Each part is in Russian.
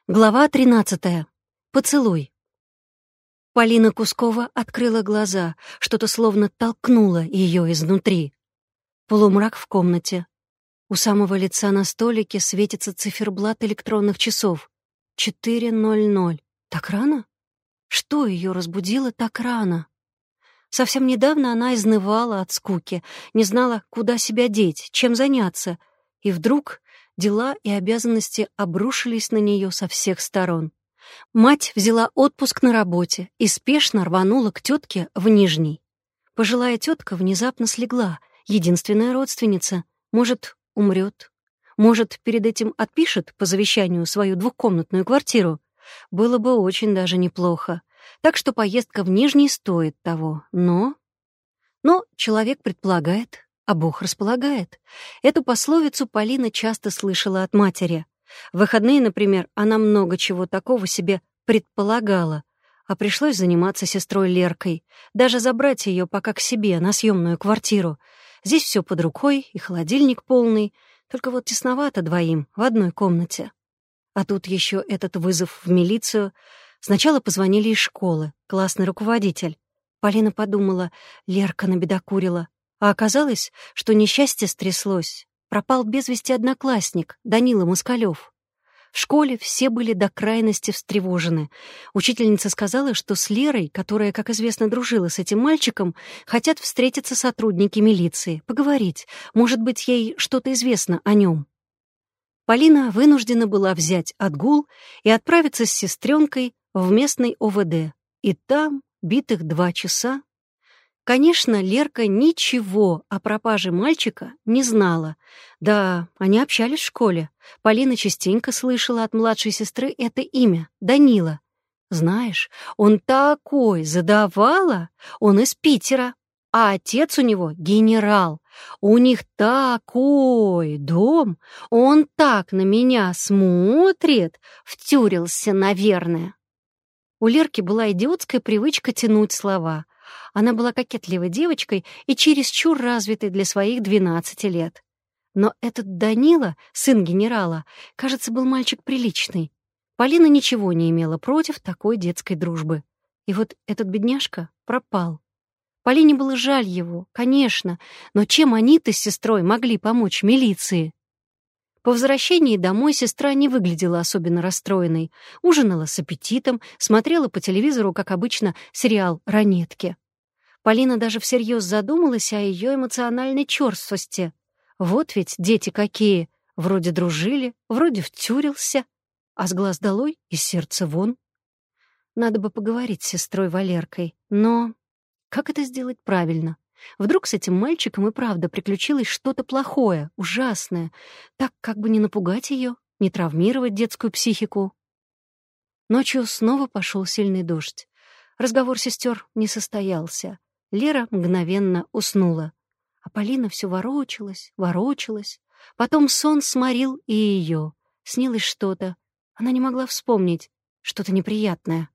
Глава 13. Поцелуй. Полина Кускова открыла глаза, что-то словно толкнуло ее изнутри. Полумрак в комнате. У самого лица на столике светится циферблат электронных часов. 4:00. Так рано? Что ее разбудило так рано? Совсем недавно она изнывала от скуки, не знала, куда себя деть, чем заняться, и вдруг дела и обязанности обрушились на нее со всех сторон. Мать взяла отпуск на работе и спешно рванула к тетке в Нижний. Пожилая тетка внезапно слегла, единственная родственница. Может, умрет. Может, перед этим отпишет по завещанию свою двухкомнатную квартиру. Было бы очень даже неплохо. Так что поездка в Нижний стоит того. Но человек предполагает, а Бог располагает. Эту пословицу Полина часто слышала от матери. В выходные, например, она много чего такого себе предполагала, а пришлось заниматься сестрой Леркой, даже забрать ее пока к себе на съемную квартиру. Здесь все под рукой, и холодильник полный, только вот тесновато двоим в одной комнате. А тут еще этот вызов в милицию. Сначала позвонили из школы, классный руководитель. Полина подумала, Лерка набедокурила. А оказалось, что несчастье стряслось. Пропал без вести одноклассник, Данила Москалёв. В школе все были до крайности встревожены. Учительница сказала, что с Лерой, которая, как известно, дружила с этим мальчиком, хотят встретиться сотрудники милиции, поговорить. Может быть, ей что-то известно о нем. Полина вынуждена была взять отгул и отправиться с сестренкой в местный ОВД. И там битых 2 часа. Конечно, Лерка ничего о пропаже мальчика не знала. Да, они общались в школе. Полина частенько слышала от младшей сестры это имя — Данила. Знаешь, он такой задавала, он из Питера, а отец у него генерал. У них такой дом, он так на меня смотрит, втюрился, наверное. У Лерки была идиотская привычка тянуть слова. Она была кокетливой девочкой и чересчур развитой для своих 12 лет. Но этот Данила, сын генерала, кажется, был мальчик приличный. Полина ничего не имела против такой детской дружбы. И вот этот бедняжка пропал. Полине было жаль его, конечно, но чем они-то с сестрой могли помочь милиции? По возвращении домой сестра не выглядела особенно расстроенной. Ужинала с аппетитом, смотрела по телевизору, как обычно, сериал «Ранетки». Полина даже всерьез задумалась о ее эмоциональной черствости. Вот ведь дети какие! Вроде дружили, вроде втюрился, а с глаз долой и сердца вон. Надо бы поговорить с сестрой Валеркой, но как это сделать правильно? Вдруг с этим мальчиком и правда приключилось что-то плохое, ужасное, так как бы не напугать ее, не травмировать детскую психику. Ночью снова пошел сильный дождь. Разговор сестер не состоялся. Лера мгновенно уснула. А Полина все ворочалась. Потом сон сморил и ее. Снилось что-то. Она не могла вспомнить. Что-то неприятное.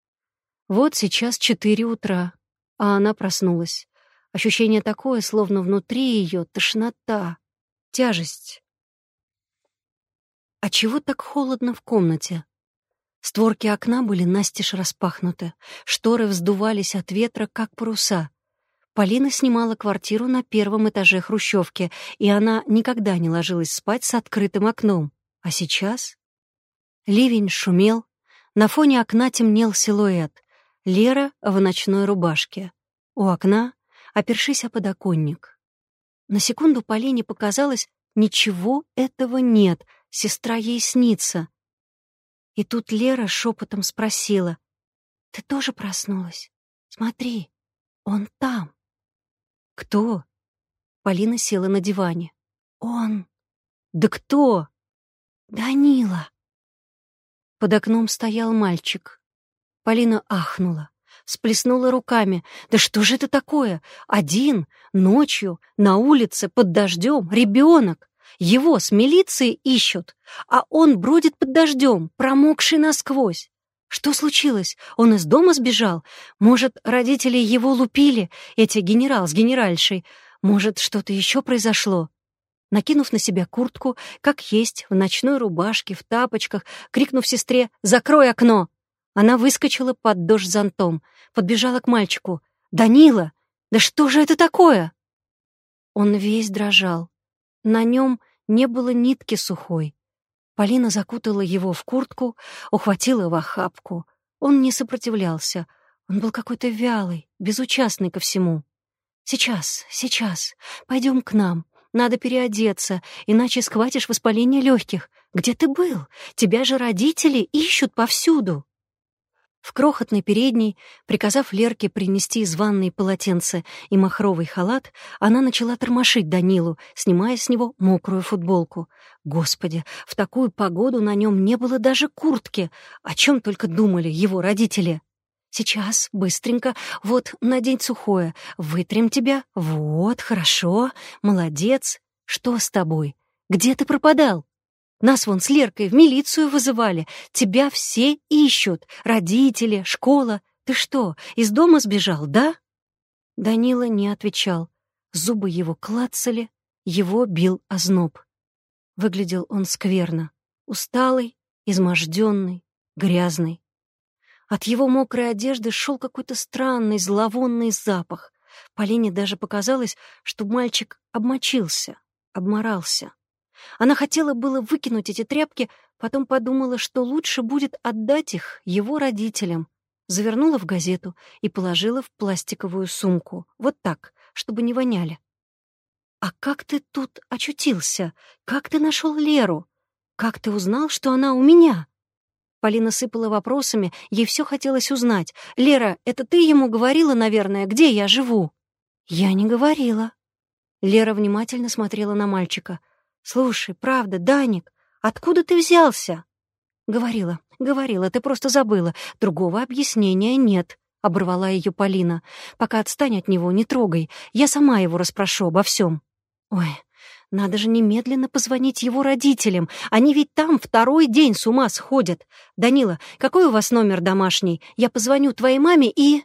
Вот сейчас 4 утра, а она проснулась. Ощущение такое, словно внутри ее тошнота, тяжесть. А чего так холодно в комнате? Створки окна были настежь распахнуты, шторы вздувались от ветра, как паруса. Полина снимала квартиру на 1-м этаже хрущевки, и она никогда не ложилась спать с открытым окном. А сейчас? Ливень шумел, на фоне окна темнел силуэт. Лера в ночной рубашке. У окна, опершись о подоконник. На секунду Полине показалось, ничего этого нет, сестра ей снится. И тут Лера шепотом спросила: «Ты тоже проснулась? Смотри, он там». «Кто?» Полина села на диване. «Он». «Да кто?» «Данила». Под окном стоял мальчик. Полина ахнула, всплеснула руками. «Да что же это такое? Один, ночью, на улице, под дождем, ребенок. Его с милицией ищут, а он бродит под дождем, промокший насквозь. Что случилось? Он из дома сбежал? Может, родители его лупили, эти генерал с генеральшей? Может, что-то еще произошло?» Накинув на себя куртку, как есть, в ночной рубашке, в тапочках, крикнув сестре «Закрой окно!», она выскочила под дождь зонтом, подбежала к мальчику. «Данила, да что же это такое?» Он весь дрожал. На нем не было нитки сухой. Полина закутала его в куртку, ухватила в охапку. Он не сопротивлялся. Он был какой-то вялый, безучастный ко всему. Сейчас. Пойдем к нам. Надо переодеться, иначе схватишь воспаление легких. Где ты был? Тебя же родители ищут повсюду». В крохотной передней, приказав Лерке принести из ванной полотенце и махровый халат, она начала тормошить Данилу, снимая с него мокрую футболку. Господи, в такую погоду на нем не было даже куртки. О чем только думали его родители. «Сейчас, быстренько, вот, надень сухое, вытрем тебя, вот, хорошо, молодец. Что с тобой? Где ты пропадал? Нас вон с Леркой в милицию вызывали, тебя все ищут, родители, школа. Ты что, из дома сбежал, да?» Данила не отвечал, зубы его клацали, его бил озноб. Выглядел он скверно, усталый, изможденный, грязный. От его мокрой одежды шел какой-то странный, зловонный запах. Полине даже показалось, что мальчик обмочился, обморался. Она хотела было выкинуть эти тряпки, потом подумала, что лучше будет отдать их его родителям. Завернула в газету и положила в пластиковую сумку. Вот так, чтобы не воняли. «А как ты тут очутился? Как ты нашел Леру? Как ты узнал, что она у меня?» Полина сыпала вопросами, ей все хотелось узнать. «Лера, это ты ему говорила, наверное, где я живу?» «Я не говорила». Лера внимательно смотрела на мальчика. «Слушай, правда, Даник, откуда ты взялся?» «Говорила, ты просто забыла. Другого объяснения нет», — оборвала ее Полина. «Пока отстань от него, не трогай. Я сама его расспрошу обо всем». «Ой, надо же немедленно позвонить его родителям. Они ведь там второй день с ума сходят. Данила, какой у вас номер домашний? Я позвоню твоей маме и...»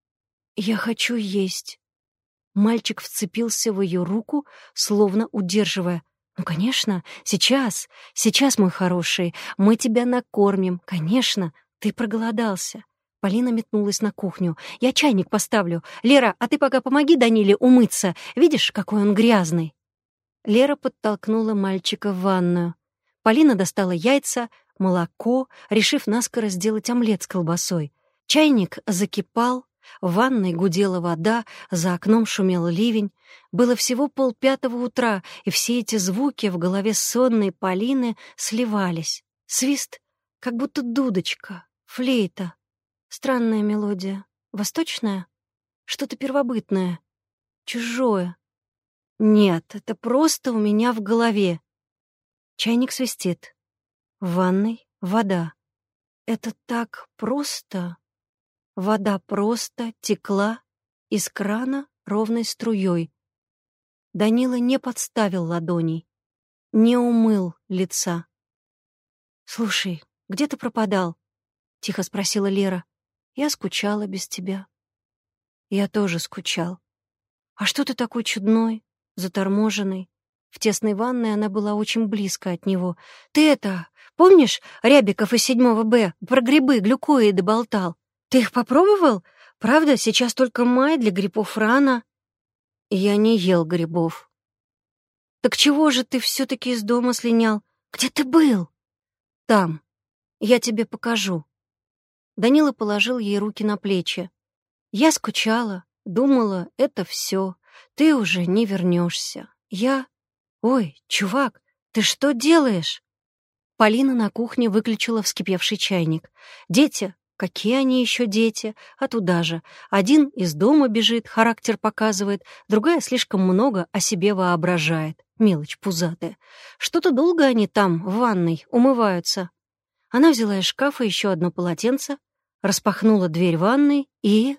«Я хочу есть». Мальчик вцепился в ее руку, словно удерживая. «Ну, конечно, сейчас, мой хороший, мы тебя накормим, конечно, ты проголодался». Полина метнулась на кухню. «Я чайник поставлю. Лера, а ты пока помоги Даниле умыться. Видишь, какой он грязный?» Лера подтолкнула мальчика в ванную. Полина достала яйца, молоко, решив наскоро сделать омлет с колбасой. Чайник закипал, в ванной гудела вода, за окном шумел ливень. Было всего 4:30 утра, и все эти звуки в голове сонной Полины сливались. Свист, как будто дудочка, флейта. Странная мелодия. Восточная? Что-то первобытное. Чужое. Нет, это просто у меня в голове. Чайник свистит. В ванной вода. Это так просто. Вода просто текла из крана ровной струей. Данила не подставил ладоней, не умыл лица. «Слушай, где ты пропадал?» — тихо спросила Лера. «Я скучала без тебя». «Я тоже скучал. А что ты такой чудной, заторможенный?» В тесной ванной она была очень близко от него. «Ты это, помнишь, Рябиков из 7 Б про грибы глюкоиды болтал? Ты их попробовал? Правда, сейчас только май, для грибов рано». «Я не ел грибов». «Так чего же ты все-таки из дома слинял? Где ты был?» «Там. Я тебе покажу». Данила положил ей руки на плечи. «Я скучала, думала, это все. Ты уже не вернешься. Я... Ой, чувак, ты что делаешь?» Полина на кухне выключила вскипевший чайник. «Дети? Какие они еще дети? А туда же. Один из дома бежит, характер показывает, другая слишком много о себе воображает. Мелочь пузатая. Что-то долго они там, в ванной, умываются». Она взяла из шкафа еще одно полотенце, распахнула дверь ванной и...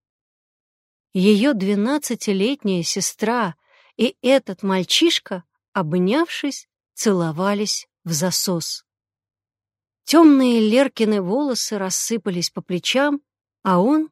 Ее 12-летняя сестра и этот мальчишка, обнявшись, целовались в засос. Темные Леркины волосы рассыпались по плечам, а он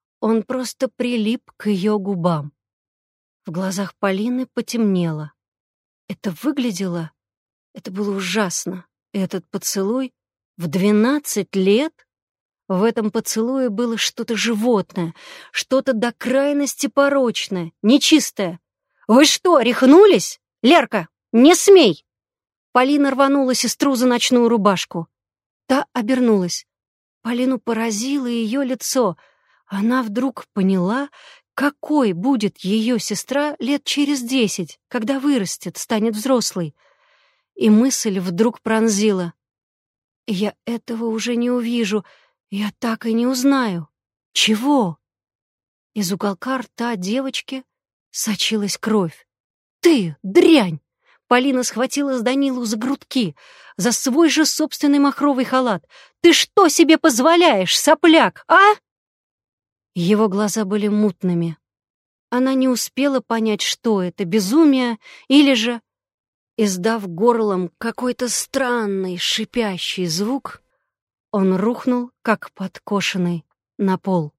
просто прилип к ее губам. В глазах Полины потемнело. Это было ужасно. Этот поцелуй в 12 лет? В этом поцелуе было что-то животное, что-то до крайности порочное, нечистое. «Вы что, рехнулись? Лерка, не смей!» Полина рванула сестру за ночную рубашку. Та обернулась. Полину поразило ее лицо. Она вдруг поняла, какой будет ее сестра лет через 10, когда вырастет, станет взрослой. И мысль вдруг пронзила. «Я этого уже не увижу, я так и не узнаю. Чего?» Из уголка рта девочки сочилась кровь. «Ты, дрянь!» Полина схватила Данилу за грудки, за свой же собственный махровый халат. «Ты что себе позволяешь, сопляк, а?» Его глаза были мутными. Она не успела понять, что это, безумие или же, издав горлом какой-то странный шипящий звук, он рухнул, как подкошенный, на пол.